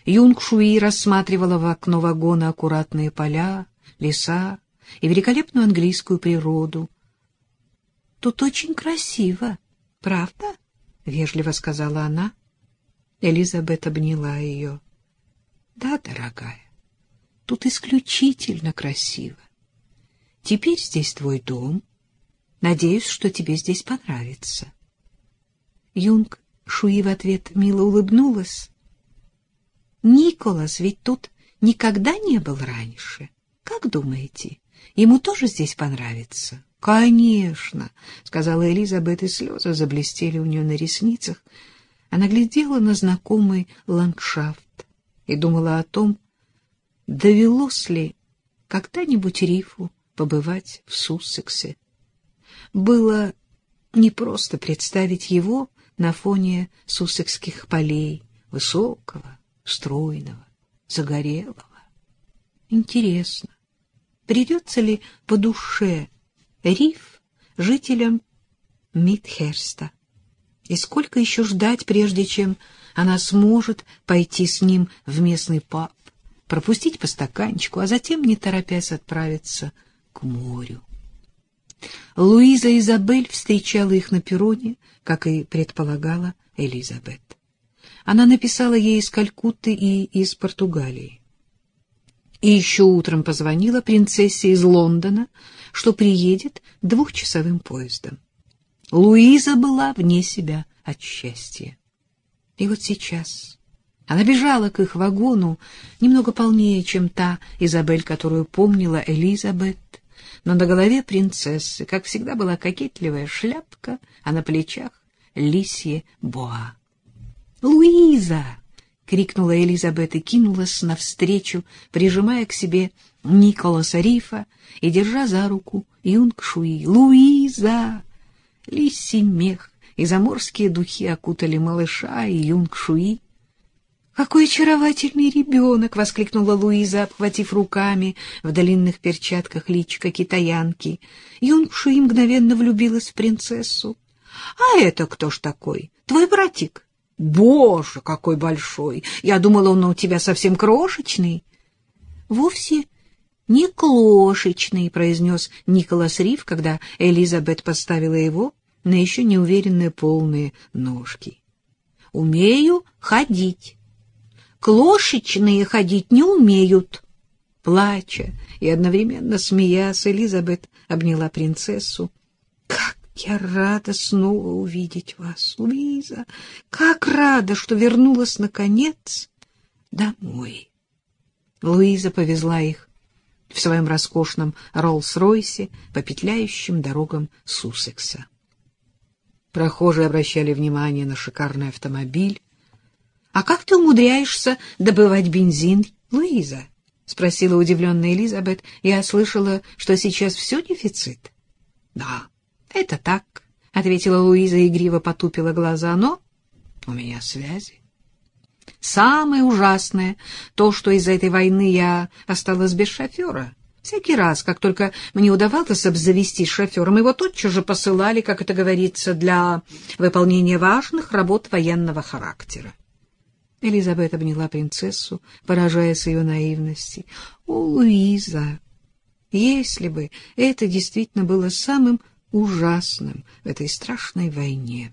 Юнг Шуи рассматривала в окно вагона аккуратные поля, леса и великолепную английскую природу. — Тут очень красиво, правда? — вежливо сказала она. Элизабет обняла ее. — Да, дорогая, тут исключительно красиво. Теперь здесь твой дом. Надеюсь, что тебе здесь понравится. Юнг Шуи в ответ мило улыбнулась. Николас ведь тут никогда не был раньше. Как думаете, ему тоже здесь понравится? — Конечно, — сказала Элизабет, и слезы заблестели у нее на ресницах. Она глядела на знакомый ландшафт и думала о том, довелось ли когда-нибудь Рифу побывать в Суссексе. Было непросто представить его на фоне суссекских полей, высокого, стройного, загорелого. Интересно, придется ли по душе Риф жителям Мидхерста? И сколько еще ждать, прежде чем она сможет пойти с ним в местный паб, пропустить по стаканчику, а затем, не торопясь, отправиться к морю? Луиза Изабель встречала их на перроне, как и предполагала Элизабет. Она написала ей из Калькутты и из Португалии. И еще утром позвонила принцессе из Лондона, что приедет 2-часовым поездом. Луиза была вне себя от счастья. И вот сейчас она бежала к их вагону, немного полнее, чем та Изабель, которую помнила Элизабет, но на голове принцессы, как всегда, была кокетливая шляпка, а на плечах лисье боа. «Луиза!» — крикнула Элизабет и кинулась навстречу, прижимая к себе Николаса Рифа и держа за руку Юнг Шуи. «Луиза!» Лисий мех и заморские духи окутали малыша и Юнг Шуи. «Какой очаровательный ребенок!» — воскликнула Луиза, обхватив руками в длинных перчатках личико китаянки. Юнг Шуи мгновенно влюбилась в принцессу. «А это кто ж такой? Твой братик?» «Боже, какой большой! Я думала, он у тебя совсем крошечный». «Вовсе не крошечный», — произнес Николас Риф, когда Элизабет поставила его на еще неуверенные полные ножки. «Умею ходить. Клошечные ходить не умеют». Плача и одновременно смеясь, Элизабет обняла принцессу. «Как я рада снова увидеть вас, Луиза! Как рада, что вернулась, наконец, домой!» Луиза повезла их в своем роскошном Роллс-Ройсе по петляющим дорогам Суссекса. Прохожие обращали внимание на шикарный автомобиль. «А как ты умудряешься добывать бензин, Луиза?» — спросила удивленная Элизабет. «Я слышала, что сейчас все дефицит». «Да, это так», — ответила Луиза, игриво потупила глаза. «Но у меня связи. Самое ужасное то, что из-за этой войны я осталась без шофера. Всякий раз, как только мне удавалось обзавестись шофером, его тотчас же посылали, как это говорится, для выполнения важных работ военного характера». Элизабет обняла принцессу, поражаясь ее наивности. «О, Луиза, если бы это действительно было самым ужасным в этой страшной войне!»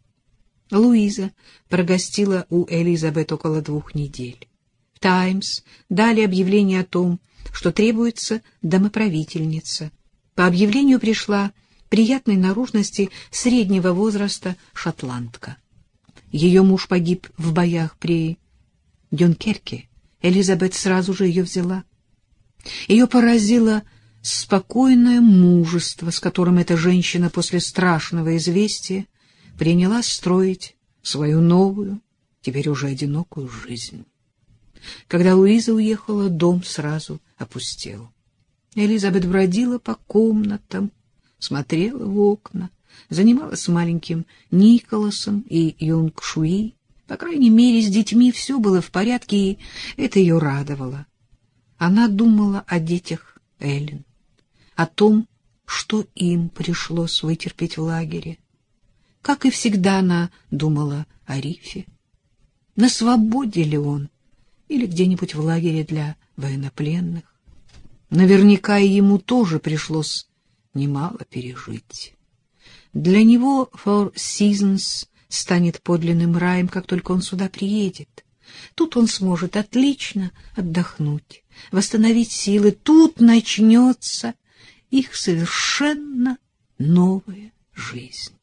Луиза прогостила у Элизабет около 2 недель. В «Таймс» дали объявление о том, что требуется домоправительница. По объявлению пришла приятной наружности среднего возраста шотландка. Ее муж погиб в боях при Дюнкерке. Элизабет сразу же ее взяла. Ее поразило спокойное мужество, с которым эта женщина после страшного известия принялась строить свою новую, теперь уже одинокую жизнь. Когда Луиза уехала, дом сразу опустел. Элизабет бродила по комнатам, смотрела в окна, занималась с маленьким Николасом и Юнг Шуи. По крайней мере, с детьми все было в порядке, и это ее радовало. Она думала о детях Эллен, о том, что им пришлось вытерпеть в лагере. Как и всегда, она думала о Рифе. На свободе ли он? или где-нибудь в лагере для военнопленных. Наверняка и ему тоже пришлось немало пережить. Для него Four Seasons станет подлинным раем, как только он сюда приедет. Тут он сможет отлично отдохнуть, восстановить силы. Тут начнется их совершенно новая жизнь.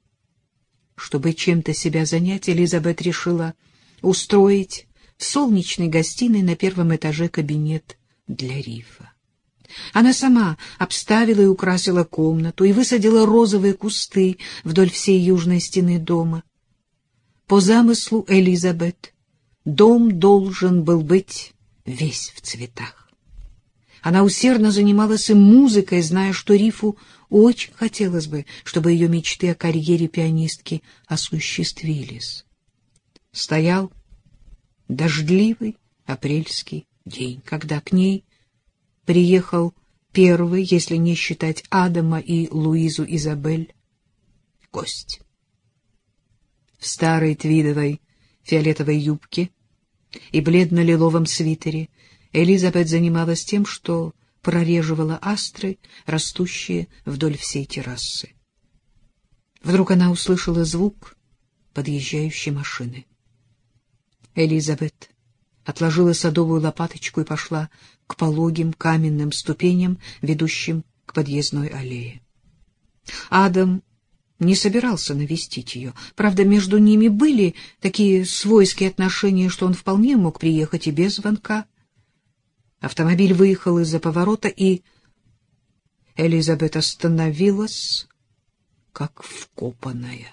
Чтобы чем-то себя занять, Элизабет решила устроить в солнечной гостиной на первом этаже кабинет для Рифа. Она сама обставила и украсила комнату и высадила розовые кусты вдоль всей южной стены дома. По замыслу Элизабет дом должен был быть весь в цветах. Она усердно занималась и музыкой, зная, что Рифу очень хотелось бы, чтобы ее мечты о карьере пианистки осуществились. Стоял дождливый апрельский день, когда к ней приехал первый, если не считать Адама и Луизу Изабель, гость. В старой твидовой фиолетовой юбке и бледно-лиловом свитере Элизабет занималась тем, что прореживала астры, растущие вдоль всей террасы. Вдруг она услышала звук подъезжающей машины. Элизабет отложила садовую лопаточку и пошла к пологим каменным ступеням, ведущим к подъездной аллее. Адам не собирался навестить ее. Правда, между ними были такие свойские отношения, что он вполне мог приехать и без звонка. Автомобиль выехал из-за поворота, и Элизабет остановилась, как вкопанная.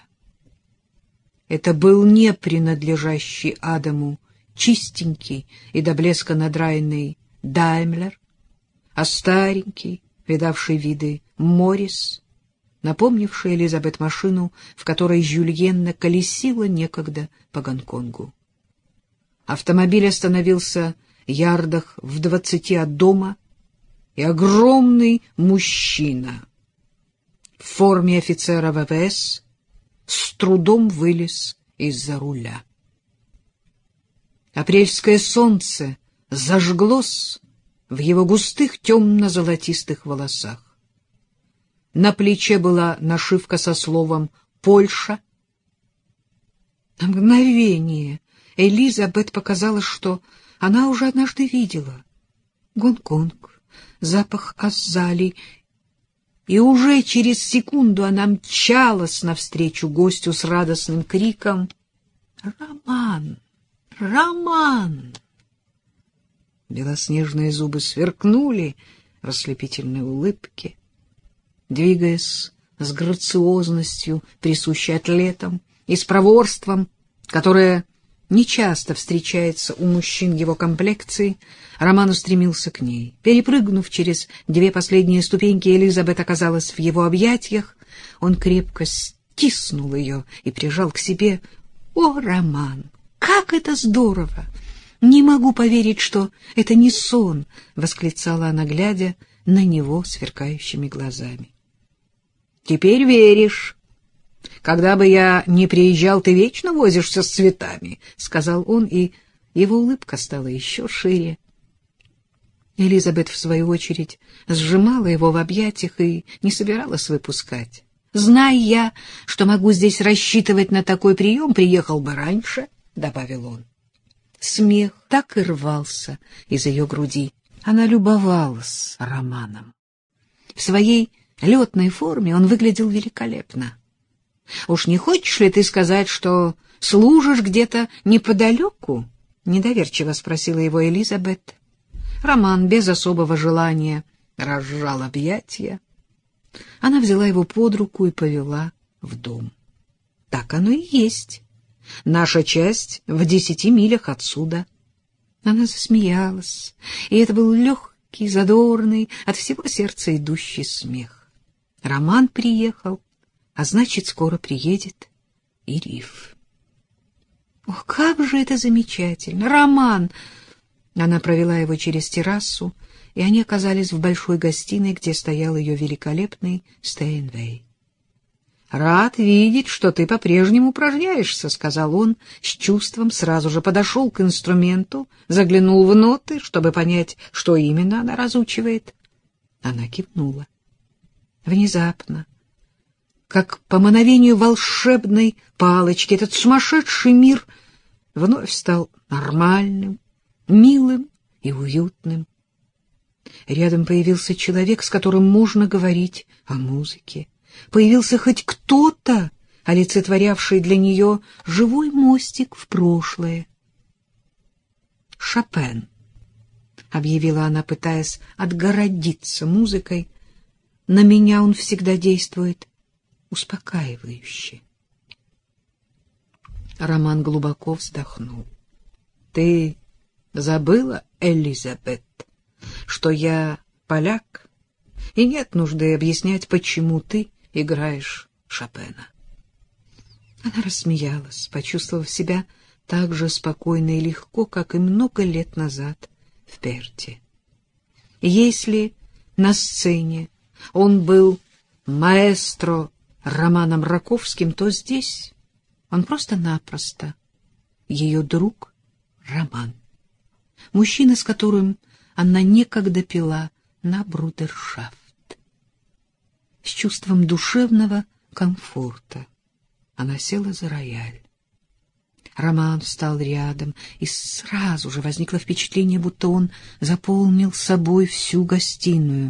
Это был не принадлежащий Адаму чистенький и до блеска надраенный Даймлер, а старенький, видавший виды Моррис, напомнивший Элизабет машину, в которой Жюльенна колесила некогда по Гонконгу. Автомобиль остановился ярдах в 20 от дома, и огромный мужчина в форме офицера ВВС с трудом вылез из-за руля. Апрельское солнце зажглось в его густых темно-золотистых волосах. На плече была нашивка со словом «Польша». На мгновение Элизабет показалось, что она уже однажды видела Гонконг, запах азалий, и уже через секунду она мчалась навстречу гостю с радостным криком «Роман! Роман!». Белоснежные зубы сверкнули в ослепительной улыбке. Двигаясь с грациозностью, присущей атлетам, и с проворством, которое нечасто встречается у мужчин его комплекции, Роман устремился к ней. Перепрыгнув через 2 последние ступеньки, Элизабет оказалась в его объятиях. Он крепко стиснул ее и прижал к себе. «О, Роман, как это здорово! Не могу поверить, что это не сон!» — восклицала она, глядя на него сверкающими глазами. «Теперь веришь. Когда бы я не приезжал, ты вечно возишься с цветами», — сказал он, и его улыбка стала еще шире. Элизабет, в свою очередь, сжимала его в объятиях и не собиралась выпускать. «Зная я, что могу здесь рассчитывать на такой прием, приехал бы раньше», — добавил он. Смех так и рвался из ее груди. Она любовалась Романом. В своей летной форме он выглядел великолепно. «Уж не хочешь ли ты сказать, что служишь где-то неподалеку?» — недоверчиво спросила его Элизабет. Роман без особого желания разжал объятия. Она взяла его под руку и повела в дом. «Так оно и есть. Наша часть в 10 милях отсюда». Она засмеялась, и это был легкий, задорный, от всего сердца идущий смех. Роман приехал, а значит, скоро приедет и Риф. «Ох, как же это замечательно! Роман!» Она провела его через террасу, и они оказались в большой гостиной, где стоял ее великолепный Стейнвей. Рад видеть, что ты по-прежнему упражняешься, — сказал он с чувством, сразу же подошел к инструменту, заглянул в ноты, чтобы понять, что именно она разучивает. Она кивнула. Внезапно, как по мановению волшебной палочки, этот сумасшедший мир вновь стал нормальным, милым и уютным. Рядом появился человек, с которым можно говорить о музыке. Появился хоть кто-то, олицетворявший для нее живой мостик в прошлое. «Шопен», — объявила она, пытаясь отгородиться музыкой, — «на меня он всегда действует успокаивающе». Роман глубоко вздохнул. «Ты забыла, Элизабет, что я поляк, и нет нужды объяснять, почему ты играешь Шопена». Она рассмеялась, почувствовав себя так же спокойно и легко, как и много лет назад в Перте. Если на сцене он был маэстро Романом Раковским, то здесь он просто-напросто ее друг Роман, мужчина, с которым она некогда пила на брудершафт. С чувством душевного комфорта она села за рояль. Роман встал рядом, и сразу же возникло впечатление, будто он заполнил собой всю гостиную.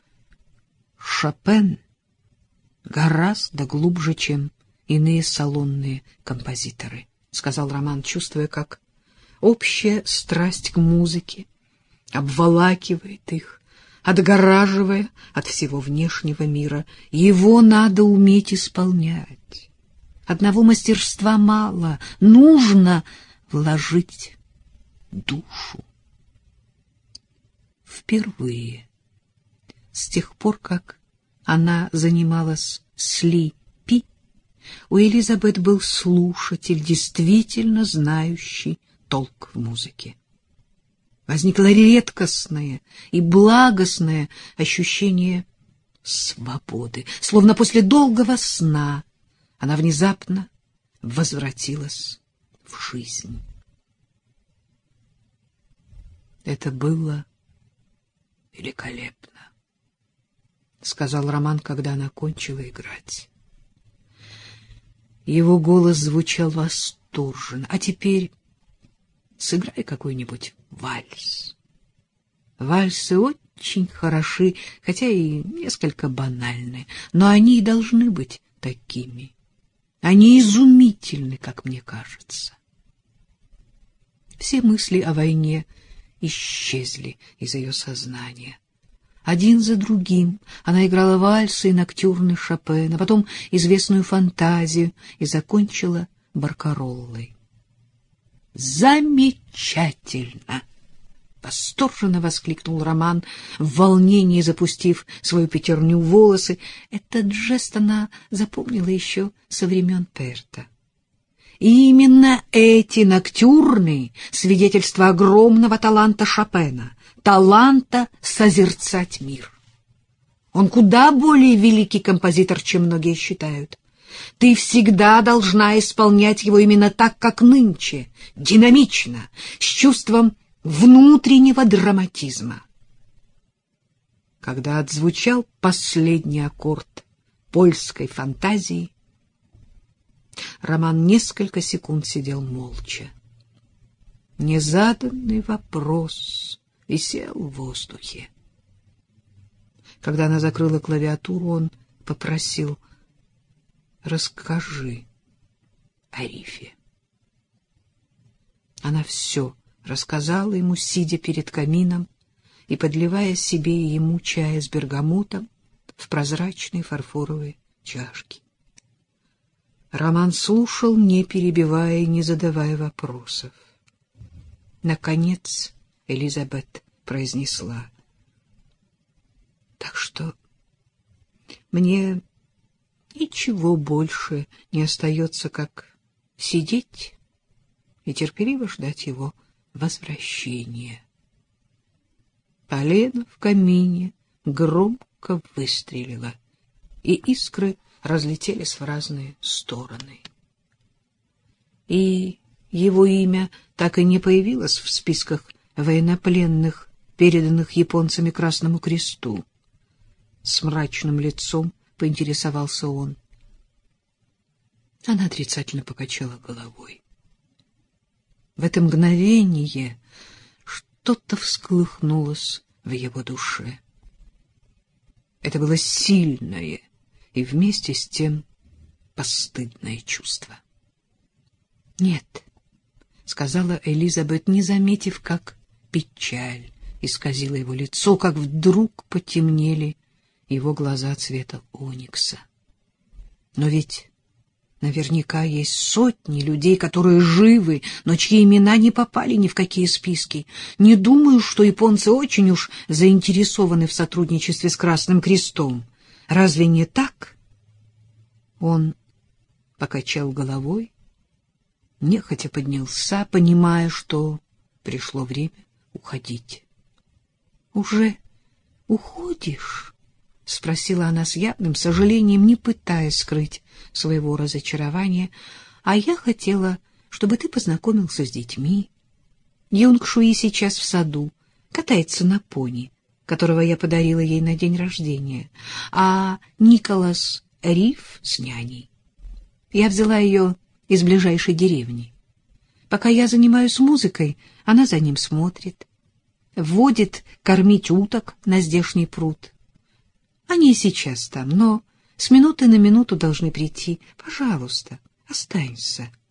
Шопен гораздо глубже, чем иные салонные композиторы, — сказал Роман, чувствуя, как общая страсть к музыке обволакивает их, отгораживая от всего внешнего мира. Его надо уметь исполнять. Одного мастерства мало, нужно вложить душу. Впервые с тех пор, как она занималась с Ли Пи, у Элизабет был слушатель, действительно знающий толк в музыке. Возникло редкостное и благостное ощущение свободы, словно после долгого сна она внезапно возвратилась в жизнь. Это было великолепно, — сказал Роман, когда она кончила играть. Его голос звучал восторженно. А теперь сыграй какой-нибудь вальс. Вальсы очень хороши, хотя и несколько банальны, но они и должны быть такими. Они изумительны, как мне кажется. Все мысли о войне исчезли из ее сознания. Один за другим она играла вальсы и ноктюрны Шопена, потом известную фантазию и закончила баркароллой. «Замечательно!» — восторженно воскликнул Роман, в волнении запустив свою пятерню в волосы. Этот жест она запомнила еще со времен Перта. И именно эти ноктюрны — свидетельство огромного таланта Шопена, таланта созерцать мир. Он куда более великий композитор, чем многие считают. Ты всегда должна исполнять его именно так, как нынче, динамично, с чувством внутреннего драматизма. Когда отзвучал последний аккорд польской фантазии, Роман несколько секунд сидел молча. Незаданный вопрос висел в воздухе. Когда она закрыла клавиатуру, он попросил: «Расскажи о рифе». Она все рассказала ему, сидя перед камином и подливая себе и ему чая с бергамотом в прозрачные фарфоровые чашки. Роман слушал, не перебивая и не задавая вопросов. Наконец Элизабет произнесла: «Так что мне ничего больше не остается, как сидеть и терпеливо ждать его возвращения». Полено в камине громко выстрелило, и искры разлетелись в разные стороны. И его имя так и не появилось в списках военнопленных, переданных японцами Красному Кресту. С мрачным лицом поинтересовался он. Она отрицательно покачала головой. В это мгновение что-то всколыхнулось в его душе. Это было сильное и вместе с тем постыдное чувство. «Нет», — сказала Элизабет, не заметив, как печаль исказила его лицо, как вдруг потемнели его глаза цвета оникса. «Но ведь наверняка есть сотни людей, которые живы, но чьи имена не попали ни в какие списки. Не думаю, что японцы очень уж заинтересованы в сотрудничестве с Красным Крестом. Разве не так?» Он покачал головой, нехотя поднялся, понимая, что пришло время уходить. «Уже уходишь?» — спросила она с явным сожалением, не пытаясь скрыть своего разочарования. «А я хотела, чтобы ты познакомился с детьми. Юнг Шуи сейчас в саду, катается на пони, которого я подарила ей на день рождения, а Николас Риф с няней. Я взяла ее из ближайшей деревни. Пока я занимаюсь музыкой, она за ним смотрит, водит кормить уток на здешний пруд. Они и сейчас там, но с минуты на минуту должны прийти. Пожалуйста, останься».